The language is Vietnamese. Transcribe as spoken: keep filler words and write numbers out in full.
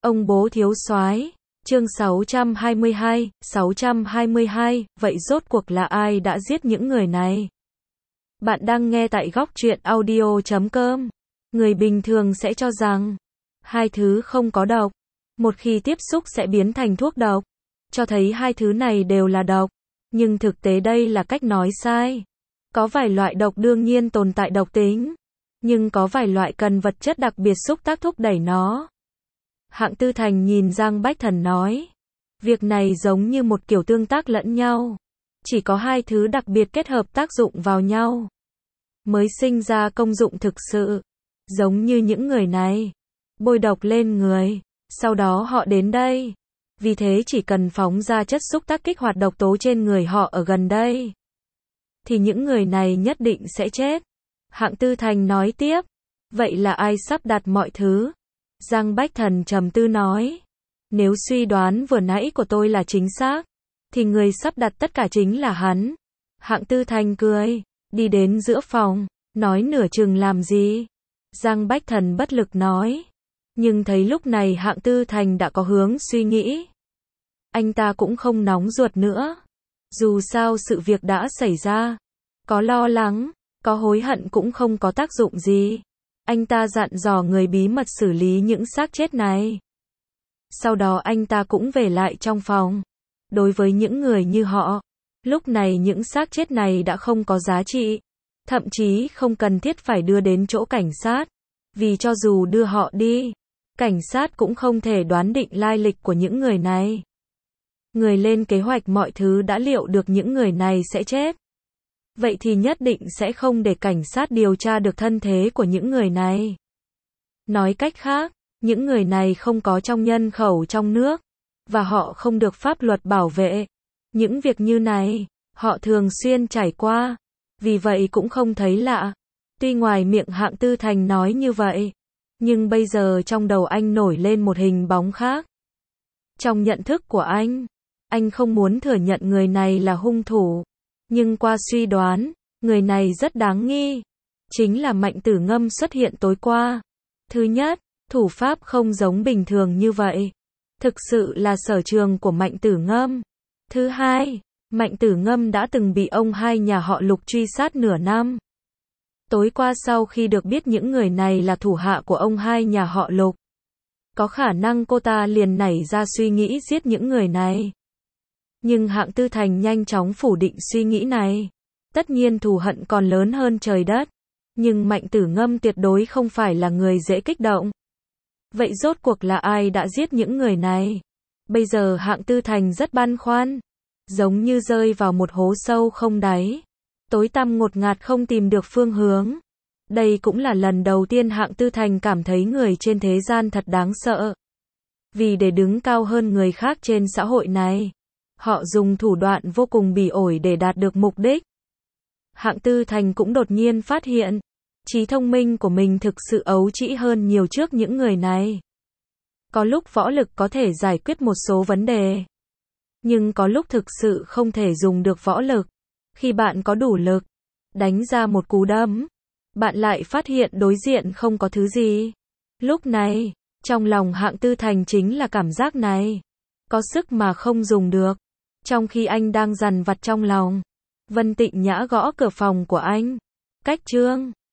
Ông bố thiếu soái. Chương sáu trăm hai mươi hai, sáu trăm hai mươi hai, vậy rốt cuộc là ai đã giết những người này? Bạn đang nghe tại góc truyện audio chấm com. Người bình thường sẽ cho rằng hai thứ không có độc, một khi tiếp xúc sẽ biến thành thuốc độc, cho thấy hai thứ này đều là độc, nhưng thực tế đây là cách nói sai. Có vài loại độc đương nhiên tồn tại độc tính, nhưng có vài loại cần vật chất đặc biệt xúc tác thúc đẩy nó. Hạng Tư Thành nhìn Giang Bách Thần nói, việc này giống như một kiểu tương tác lẫn nhau, chỉ có hai thứ đặc biệt kết hợp tác dụng vào nhau, mới sinh ra công dụng thực sự. Giống như những người này, bôi độc lên người, sau đó họ đến đây. Vì thế chỉ cần phóng ra chất xúc tác kích hoạt độc tố trên người họ ở gần đây, thì những người này nhất định sẽ chết. Hạng Tư Thành nói tiếp, vậy là ai sắp đặt mọi thứ? Giang Bách Thần trầm tư nói, nếu suy đoán vừa nãy của tôi là chính xác, thì người sắp đặt tất cả chính là hắn. Hạng Tư Thành cười, đi đến giữa phòng, nói nửa chừng làm gì? Giang Bách Thần bất lực nói, nhưng thấy lúc này Hạng Tư Thành đã có hướng suy nghĩ. Anh ta cũng không nóng ruột nữa. Dù sao sự việc đã xảy ra, có lo lắng, có hối hận cũng không có tác dụng gì. Anh ta dặn dò người bí mật xử lý những xác chết này. Sau đó anh ta cũng về lại trong phòng. Đối với những người như họ, lúc này những xác chết này đã không có giá trị, thậm chí không cần thiết phải đưa đến chỗ cảnh sát, vì cho dù đưa họ đi, cảnh sát cũng không thể đoán định lai lịch của những người này. Người lên kế hoạch mọi thứ đã liệu được những người này sẽ chết, vậy thì nhất định sẽ không để cảnh sát điều tra được thân thế của những người này. Nói cách khác, những người này không có trong nhân khẩu trong nước, và họ không được pháp luật bảo vệ. Những việc như này, họ thường xuyên trải qua, vì vậy cũng không thấy lạ. Tuy ngoài miệng Hạng Tư Thành nói như vậy, nhưng bây giờ trong đầu anh nổi lên một hình bóng khác. Trong nhận thức của anh, anh không muốn thừa nhận người này là hung thủ, nhưng qua suy đoán, người này rất đáng nghi. Chính là Mạnh Tử Ngâm xuất hiện tối qua. Thứ nhất, thủ pháp không giống bình thường như vậy, thực sự là sở trường của Mạnh Tử Ngâm. Thứ hai, Mạnh Tử Ngâm đã từng bị ông hai nhà họ Lục truy sát nửa năm. Tối qua sau khi được biết những người này là thủ hạ của ông hai nhà họ Lục, có khả năng cô ta liền nảy ra suy nghĩ giết những người này. Nhưng Hạng Tư Thành nhanh chóng phủ định suy nghĩ này. Tất nhiên thù hận còn lớn hơn trời đất, nhưng Mạnh Tử Ngâm tuyệt đối không phải là người dễ kích động. Vậy rốt cuộc là ai đã giết những người này? Bây giờ Hạng Tư Thành rất băn khoăn, giống như rơi vào một hố sâu không đáy, tối tăm ngột ngạt không tìm được phương hướng. Đây cũng là lần đầu tiên Hạng Tư Thành cảm thấy người trên thế gian thật đáng sợ. Vì để đứng cao hơn người khác trên xã hội này, họ dùng thủ đoạn vô cùng bỉ ổi để đạt được mục đích. Hạng Tư Thành cũng đột nhiên phát hiện, trí thông minh của mình thực sự ấu trĩ hơn nhiều trước những người này. Có lúc võ lực có thể giải quyết một số vấn đề, nhưng có lúc thực sự không thể dùng được võ lực. Khi bạn có đủ lực, đánh ra một cú đấm, bạn lại phát hiện đối diện không có thứ gì. Lúc này, trong lòng Hạng Tư Thành chính là cảm giác này, có sức mà không dùng được. Trong khi anh đang dằn vặt trong lòng, Vân Tịnh Nhã gõ cửa phòng của anh. Cách Trương,